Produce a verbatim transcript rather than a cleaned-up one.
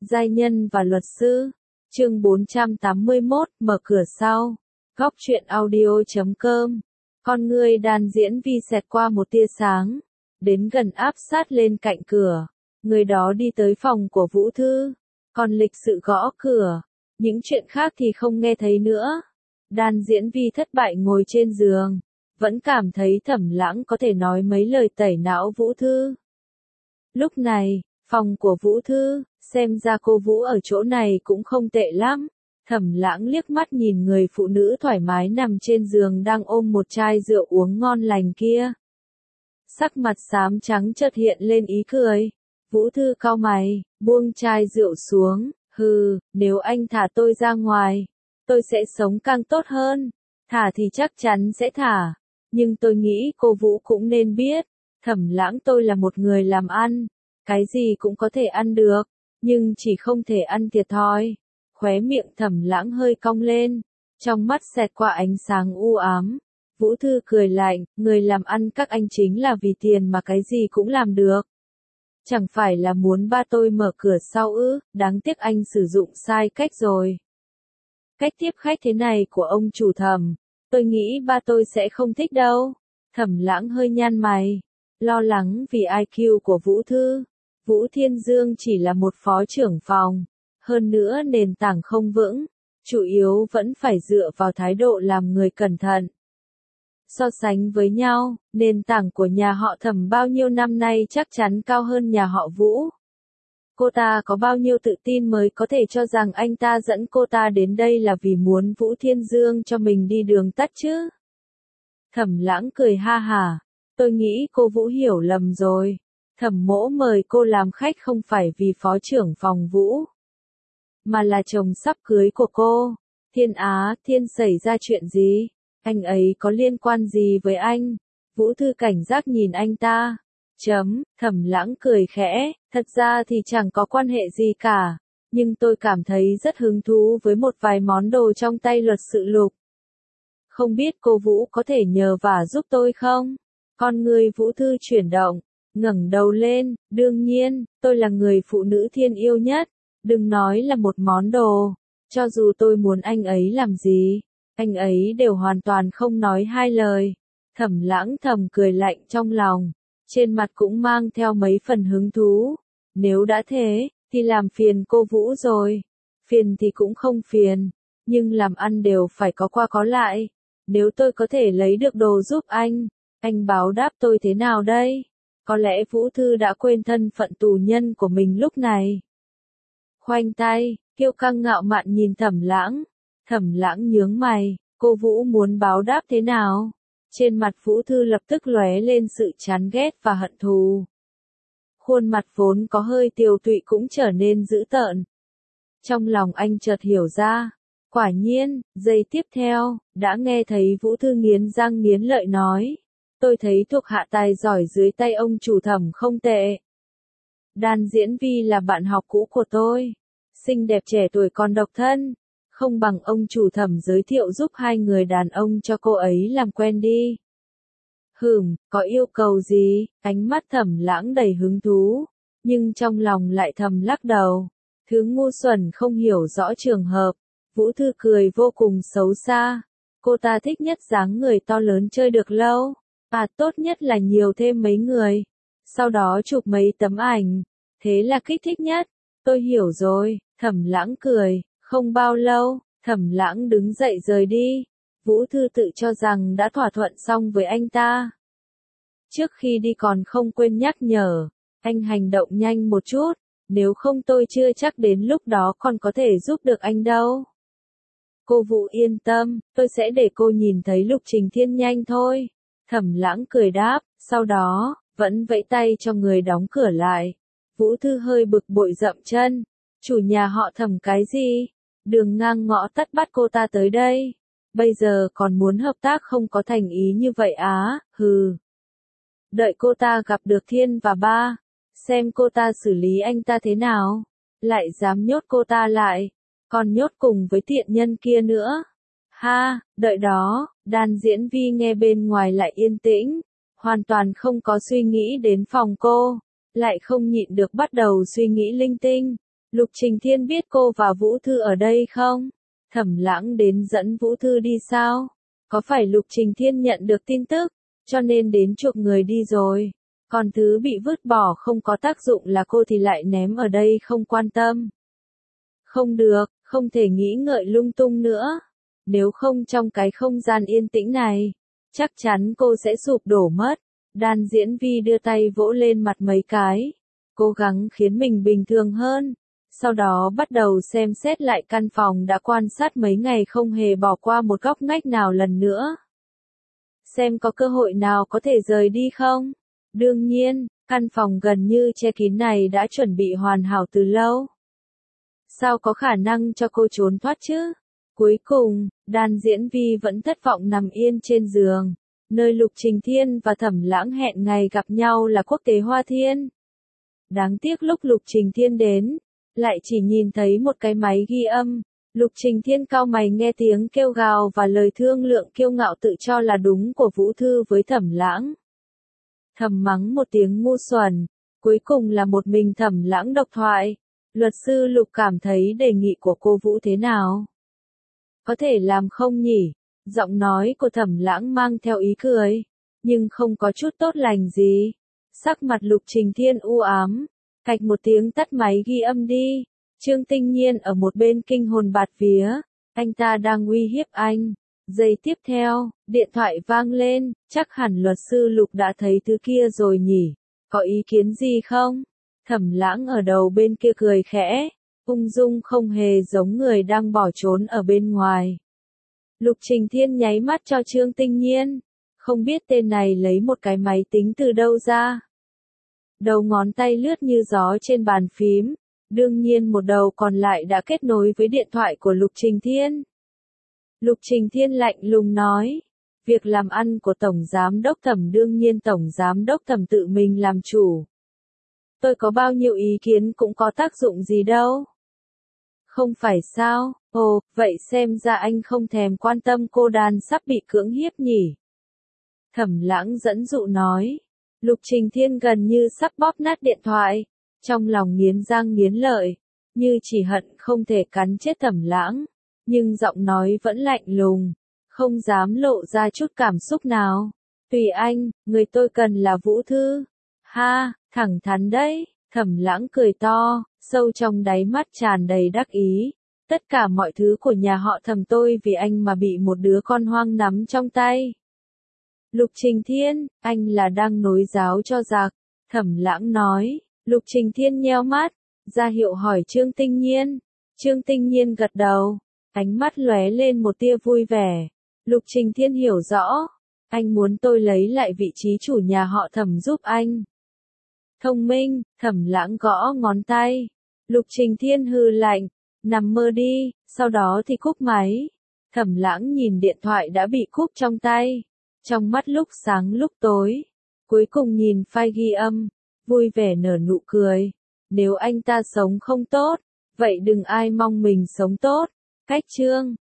Giai nhân và luật sư. Chương bốn trăm tám mươi mốt, mở cửa sau. Góc truyện audio chấm com. Con ngươi Đan Diễn Vi xẹt qua một tia sáng, đến gần áp sát lên cạnh cửa. Người đó đi tới phòng của Vũ Thư, còn lịch sự gõ cửa. Những chuyện khác thì không nghe thấy nữa. Đan Diễn Vi thất bại ngồi trên giường, vẫn cảm thấy Thẩm Lãng có thể nói mấy lời tẩy não Vũ Thư. Lúc này, phòng của Vũ Thư, xem ra cô Vũ ở chỗ này cũng không tệ lắm. Thẩm Lãng liếc mắt nhìn người phụ nữ thoải mái nằm trên giường đang ôm một chai rượu uống ngon lành kia. Sắc mặt xám trắng chợt hiện lên ý cười. Vũ Thư cau mày, buông chai rượu xuống, hừ, nếu anh thả tôi ra ngoài, tôi sẽ sống càng tốt hơn. Thả thì chắc chắn sẽ thả, nhưng tôi nghĩ cô Vũ cũng nên biết, Thẩm Lãng tôi là một người làm ăn, cái gì cũng có thể ăn được, nhưng chỉ không thể ăn thiệt thòi. Khóe miệng Thẩm Lãng hơi cong lên, trong mắt xẹt qua ánh sáng u ám. Vũ Thư cười lạnh, người làm ăn các anh chính là vì tiền mà cái gì cũng làm được. Chẳng phải là muốn ba tôi mở cửa sau ư, đáng tiếc anh sử dụng sai cách rồi. Cách tiếp khách thế này của ông chủ Thẩm, tôi nghĩ ba tôi sẽ không thích đâu. Thẩm Lãng hơi nhăn mày, lo lắng vì i kiu của Vũ Thư. Vũ Thiên Dương chỉ là một phó trưởng phòng, hơn nữa nền tảng không vững, chủ yếu vẫn phải dựa vào thái độ làm người cẩn thận. So sánh với nhau, nền tảng của nhà họ Thẩm bao nhiêu năm nay chắc chắn cao hơn nhà họ Vũ. Cô ta có bao nhiêu tự tin mới có thể cho rằng anh ta dẫn cô ta đến đây là vì muốn Vũ Thiên Dương cho mình đi đường tắt chứ? Thẩm Lãng cười ha hả, tôi nghĩ cô Vũ hiểu lầm rồi. Thẩm Mỗ mời cô làm khách không phải vì phó trưởng phòng Vũ, mà là chồng sắp cưới của cô. Thiên Á, Thiên xảy ra chuyện gì? Anh ấy có liên quan gì với anh? Vũ Thư cảnh giác nhìn anh ta. Chấm, Thẩm Lãng cười khẽ, thật ra thì chẳng có quan hệ gì cả, nhưng tôi cảm thấy rất hứng thú với một vài món đồ trong tay luật sự Lục. Không biết cô Vũ có thể nhờ vả giúp tôi không? Con người Vũ Thư chuyển động, ngẩng đầu lên, đương nhiên, tôi là người phụ nữ thiên yêu nhất, đừng nói là một món đồ, cho dù tôi muốn anh ấy làm gì, anh ấy đều hoàn toàn không nói hai lời. Thẩm Lãng thầm cười lạnh trong lòng, trên mặt cũng mang theo mấy phần hứng thú. Nếu đã thế, thì làm phiền cô Vũ rồi. Phiền thì cũng không phiền, nhưng làm ăn đều phải có qua có lại. Nếu tôi có thể lấy được đồ giúp anh, anh báo đáp tôi thế nào đây? Có lẽ Vũ Thư đã quên thân phận tù nhân của mình lúc này. Khoanh tay, kiêu căng ngạo mạn nhìn Thẩm Lãng. Thẩm Lãng nhướng mày, cô Vũ muốn báo đáp thế nào? Trên mặt Vũ Thư lập tức lóe lên sự chán ghét và hận thù. Khuôn mặt vốn có hơi tiều tụy cũng trở nên dữ tợn. Trong lòng anh chợt hiểu ra. Quả nhiên, giây tiếp theo, đã nghe thấy Vũ Thư nghiến răng nghiến lợi nói. Tôi thấy thuộc hạ tài giỏi dưới tay ông chủ Thẩm không tệ. Đan Diễn Vi là bạn học cũ của tôi. Xinh đẹp trẻ tuổi còn độc thân. Không bằng ông chủ Thẩm giới thiệu giúp hai người đàn ông cho cô ấy làm quen đi. Hừm, có yêu cầu gì? Ánh mắt Thẩm Lãng đầy hứng thú, nhưng trong lòng lại thầm lắc đầu. Thứ ngu xuẩn không hiểu rõ trường hợp. Vũ Thư cười vô cùng xấu xa. Cô ta thích nhất dáng người to lớn chơi được lâu. À, tốt nhất là nhiều thêm mấy người. Sau đó chụp mấy tấm ảnh. Thế là kích thích nhất. Tôi hiểu rồi. Thẩm Lãng cười. Không bao lâu, Thẩm Lãng đứng dậy rời đi. Vũ Thư tự cho rằng đã thỏa thuận xong với anh ta. Trước khi đi còn không quên nhắc nhở, anh hành động nhanh một chút, nếu không tôi chưa chắc đến lúc đó còn có thể giúp được anh đâu. Cô Vũ yên tâm, tôi sẽ để cô nhìn thấy Lục Trình Thiên nhanh thôi. Thẩm Lãng cười đáp, sau đó, vẫn vẫy tay cho người đóng cửa lại. Vũ Thư hơi bực bội dậm chân. Chủ nhà họ Thẩm cái gì? Đường ngang ngõ tắt bắt cô ta tới đây. Bây giờ còn muốn hợp tác không có thành ý như vậy á, hừ. Đợi cô ta gặp được Thiên và Ba, xem cô ta xử lý anh ta thế nào. Lại dám nhốt cô ta lại, còn nhốt cùng với tiện nhân kia nữa. Ha, đợi đó. Đan Diễn Vi nghe bên ngoài lại yên tĩnh, hoàn toàn không có suy nghĩ đến phòng cô, lại không nhịn được bắt đầu suy nghĩ linh tinh. Lục Trình Thiên biết cô và Vũ Thư ở đây không? Thẩm Lãng đến dẫn Vũ Thư đi sao? Có phải Lục Trình Thiên nhận được tin tức, cho nên đến chuộc người đi rồi? Còn thứ bị vứt bỏ không có tác dụng là cô thì lại ném ở đây không quan tâm. Không được, không thể nghĩ ngợi lung tung nữa. Nếu không trong cái không gian yên tĩnh này, chắc chắn cô sẽ sụp đổ mất. Đan Diễn Vi đưa tay vỗ lên mặt mấy cái, cố gắng khiến mình bình thường hơn. Sau đó bắt đầu xem xét lại căn phòng đã quan sát mấy ngày, không hề bỏ qua một góc ngách nào lần nữa. Xem có cơ hội nào có thể rời đi không? Đương nhiên, căn phòng gần như che kín này đã chuẩn bị hoàn hảo từ lâu. Sao có khả năng cho cô trốn thoát chứ? Cuối cùng, Đan Diễn Vi vẫn thất vọng nằm yên trên giường, nơi Lục Trình Thiên và Thẩm Lãng hẹn ngày gặp nhau là Quốc tế Hoa Thiên. Đáng tiếc lúc Lục Trình Thiên đến, lại chỉ nhìn thấy một cái máy ghi âm. Lục Trình Thiên cau mày nghe tiếng kêu gào và lời thương lượng kiêu ngạo tự cho là đúng của Vũ Thư với Thẩm Lãng. Thầm mắng một tiếng ngu xuẩn, cuối cùng là một mình Thẩm Lãng độc thoại. Luật sư Lục cảm thấy đề nghị của cô Vũ thế nào? Có thể làm không nhỉ? Giọng nói của Thẩm Lãng mang theo ý cười, nhưng không có chút tốt lành gì. Sắc mặt Lục Trình Thiên u ám, cạch một tiếng tắt máy ghi âm đi. Trương Tinh Nhiên ở một bên kinh hồn bạt vía, anh ta đang uy hiếp anh. Giây tiếp theo, điện thoại vang lên, chắc hẳn luật sư Lục đã thấy thứ kia rồi nhỉ, có ý kiến gì không? Thẩm Lãng ở đầu bên kia cười khẽ, ung dung không hề giống người đang bỏ trốn ở bên ngoài. Lục Trình Thiên nháy mắt cho Trương Tinh Nhiên, không biết tên này lấy một cái máy tính từ đâu ra. Đầu ngón tay lướt như gió trên bàn phím, đương nhiên một đầu còn lại đã kết nối với điện thoại của Lục Trình Thiên. Lục Trình Thiên lạnh lùng nói, việc làm ăn của Tổng Giám Đốc Thẩm đương nhiên Tổng Giám Đốc Thẩm tự mình làm chủ. Tôi có bao nhiêu ý kiến cũng có tác dụng gì đâu. Không phải sao? Ồ, vậy xem ra anh không thèm quan tâm cô Đan sắp bị cưỡng hiếp nhỉ? Thẩm Lãng dẫn dụ nói. Lục Trình Thiên gần như sắp bóp nát điện thoại, trong lòng nghiến răng nghiến lợi, như chỉ hận không thể cắn chết Thẩm Lãng, nhưng giọng nói vẫn lạnh lùng, không dám lộ ra chút cảm xúc nào. Tùy anh, người tôi cần là Vũ Thư. Ha, thẳng thắn đấy. Thẩm Lãng cười to, sâu trong đáy mắt tràn đầy đắc ý. Tất cả mọi thứ của nhà họ Thẩm tôi vì anh mà bị một đứa con hoang nắm trong tay. Lục Trình Thiên, anh là đang nối giáo cho giặc. Thẩm Lãng nói. Lục Trình Thiên nheo mắt, ra hiệu hỏi Trương Tinh Nhiên. Trương Tinh Nhiên gật đầu, ánh mắt lóe lên một tia vui vẻ. Lục Trình Thiên hiểu rõ, anh muốn tôi lấy lại vị trí chủ nhà họ Thẩm giúp anh. Thông minh. Thẩm Lãng gõ ngón tay. Lục Trình Thiên hừ lạnh, nằm mơ đi, sau đó thì cúp máy. Thẩm Lãng nhìn điện thoại đã bị cúp trong tay, trong mắt lúc sáng lúc tối. Cuối cùng nhìn file ghi âm, vui vẻ nở nụ cười. Nếu anh ta sống không tốt, vậy đừng ai mong mình sống tốt. Cách chương